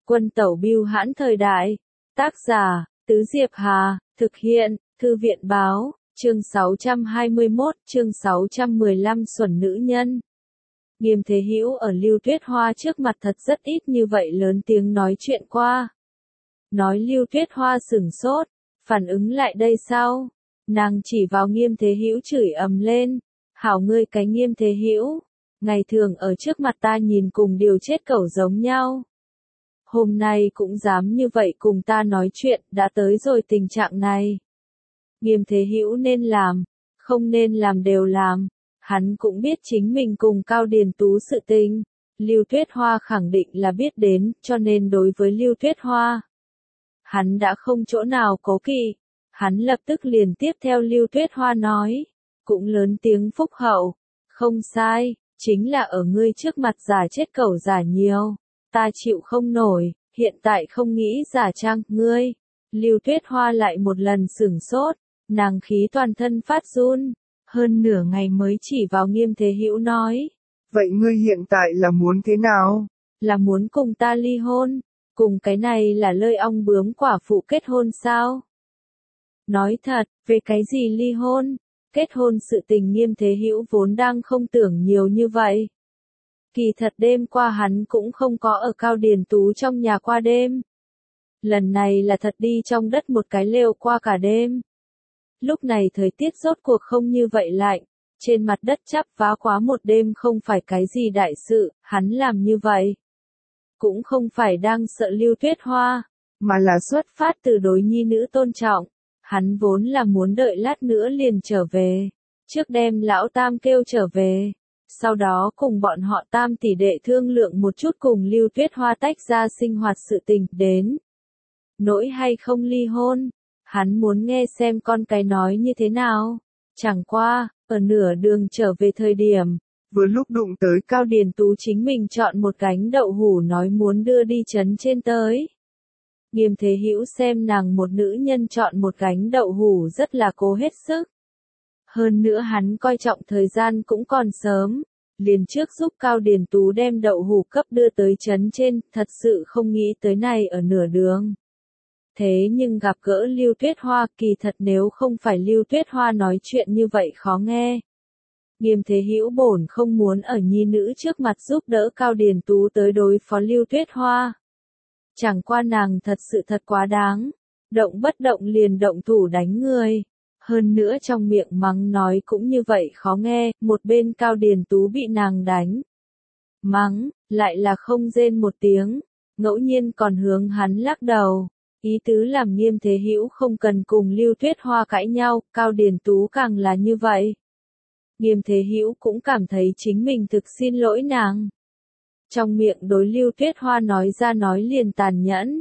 Quân tẩu bưu hãn thời đại. Tác giả, Tứ Diệp Hà, thực hiện, Thư viện báo, chương 621, chương 615 Xuẩn nữ nhân. Nghiêm Thế Hữu ở Lưu Tuyết Hoa trước mặt thật rất ít như vậy lớn tiếng nói chuyện qua. Nói Lưu Tuyết Hoa sửng sốt, phản ứng lại đây sao? Nàng chỉ vào Nghiêm Thế Hữu chửi ầm lên, hảo ngươi cái Nghiêm Thế Hữu, ngày thường ở trước mặt ta nhìn cùng điều chết cẩu giống nhau. Hôm nay cũng dám như vậy cùng ta nói chuyện, đã tới rồi tình trạng này. Nghiêm Thế Hữu nên làm, không nên làm đều làm. Hắn cũng biết chính mình cùng Cao Điền Tú sự tình. Lưu Tuyết Hoa khẳng định là biết đến, cho nên đối với Lưu Tuyết Hoa, hắn đã không chỗ nào cố kỵ. Hắn lập tức liền tiếp theo Lưu Tuyết Hoa nói, cũng lớn tiếng phúc hậu. Không sai, chính là ở ngươi trước mặt giả chết cẩu giả nhiều. Ta chịu không nổi, hiện tại không nghĩ giả trang, ngươi. Lưu Tuyết Hoa lại một lần sửng sốt, nàng khí toàn thân phát run, hơn nửa ngày mới chỉ vào Nghiêm Thế Hữu nói. Vậy ngươi hiện tại là muốn thế nào? Là muốn cùng ta ly hôn, cùng cái này là lơi ong bướm quả phụ kết hôn sao? Nói thật, về cái gì ly hôn? Kết hôn sự tình Nghiêm Thế Hữu vốn đang không tưởng nhiều như vậy. Kỳ thật đêm qua hắn cũng không có ở Cao Điền Tú trong nhà qua đêm. Lần này là thật đi trong đất một cái lều qua cả đêm. Lúc này thời tiết rốt cuộc không như vậy lạnh, trên mặt đất chắp vá quá một đêm không phải cái gì đại sự, hắn làm như vậy. Cũng không phải đang sợ Lưu Tuyết Hoa, mà là xuất phát từ đối nhi nữ tôn trọng. Hắn vốn là muốn đợi lát nữa liền trở về, trước đem lão tam kêu trở về. Sau đó cùng bọn họ tam tỷ đệ thương lượng một chút cùng Lưu Tuyết Hoa tách ra sinh hoạt sự tình đến. Nỗi hay không ly hôn, hắn muốn nghe xem con cái nói như thế nào. Chẳng qua, ở nửa đường trở về thời điểm, vừa lúc đụng tới Cao Điền Tú chính mình chọn một gánh đậu hủ nói muốn đưa đi trấn trên tới. Nghiêm Thế Hữu xem nàng một nữ nhân chọn một gánh đậu hủ rất là cố hết sức. Hơn nữa hắn coi trọng thời gian cũng còn sớm, liền trước giúp Cao Điền Tú đem đậu hủ cấp đưa tới trấn trên, thật sự không nghĩ tới này ở nửa đường. Thế nhưng gặp gỡ Lưu Tuyết Hoa, kỳ thật nếu không phải Lưu Tuyết Hoa nói chuyện như vậy khó nghe. Nghiêm Thế Hữu bổn không muốn ở nhi nữ trước mặt giúp đỡ Cao Điền Tú tới đối phó Lưu Tuyết Hoa. Chẳng qua nàng thật sự thật quá đáng, động bất động liền động thủ đánh người. Hơn nữa trong miệng mắng nói cũng như vậy khó nghe, một bên Cao Điền Tú bị nàng đánh. Mắng, lại là không rên một tiếng, ngẫu nhiên còn hướng hắn lắc đầu. Ý tứ làm Nghiêm Thế Hữu không cần cùng Lưu Tuyết Hoa cãi nhau, Cao Điền Tú càng là như vậy. Nghiêm Thế Hữu cũng cảm thấy chính mình thực xin lỗi nàng. Trong miệng đối Lưu Tuyết Hoa nói ra nói liền tàn nhẫn.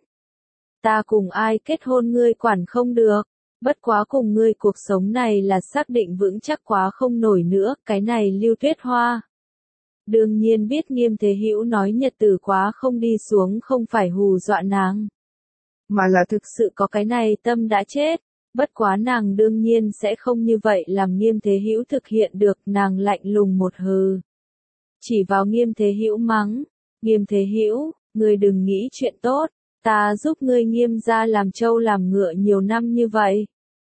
Ta cùng ai kết hôn ngươi quản không được, bất quá cùng ngươi cuộc sống này là xác định vững chắc quá không nổi nữa, cái này Lưu Tuyết Hoa. Đương nhiên biết Nghiêm Thế Hữu nói nhật tử quá không đi xuống không phải hù dọa nàng, mà là thực sự có cái này tâm đã chết. Bất quá nàng đương nhiên sẽ không như vậy làm Nghiêm Thế Hữu thực hiện được, nàng lạnh lùng một hừ. Chỉ vào Nghiêm Thế Hữu mắng, Nghiêm Thế Hữu, ngươi đừng nghĩ chuyện tốt, ta giúp ngươi Nghiêm gia làm trâu làm ngựa nhiều năm như vậy.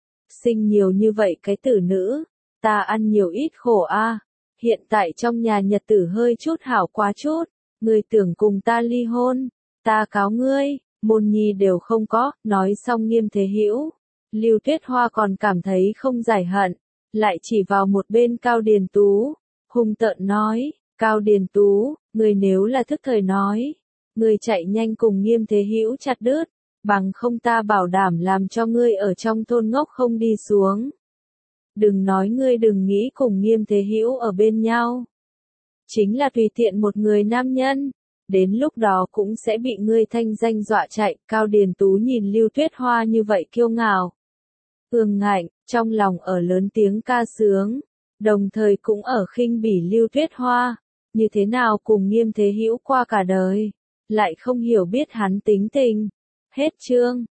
Sinh nhiều như vậy cái tử nữ, ta ăn nhiều ít khổ a. Hiện tại trong nhà nhật tử hơi chút hảo quá chút, ngươi tưởng cùng ta ly hôn, ta cáo ngươi, môn nhi đều không có. Nói xong Nghiêm Thế Hữu, Lưu Tuyết Hoa còn cảm thấy không giải hận, lại chỉ vào một bên Cao Điền Tú, hung tợn nói, Cao Điền Tú, ngươi nếu là thức thời nói, ngươi chạy nhanh cùng Nghiêm Thế Hữu chặt đứt, bằng không ta bảo đảm làm cho ngươi ở trong thôn ngốc không đi xuống. Đừng nói ngươi đừng nghĩ cùng Nghiêm Thế Hữu ở bên nhau. Chính là tùy tiện một người nam nhân, đến lúc đó cũng sẽ bị ngươi thanh danh dọa chạy. Cao Điền Tú nhìn Lưu Tuyết Hoa như vậy kiêu ngạo, ương ngạnh, trong lòng ở lớn tiếng ca sướng, đồng thời cũng ở khinh bỉ Lưu Tuyết Hoa, như thế nào cùng Nghiêm Thế Hữu qua cả đời, lại không hiểu biết hắn tính tình. Hết chương.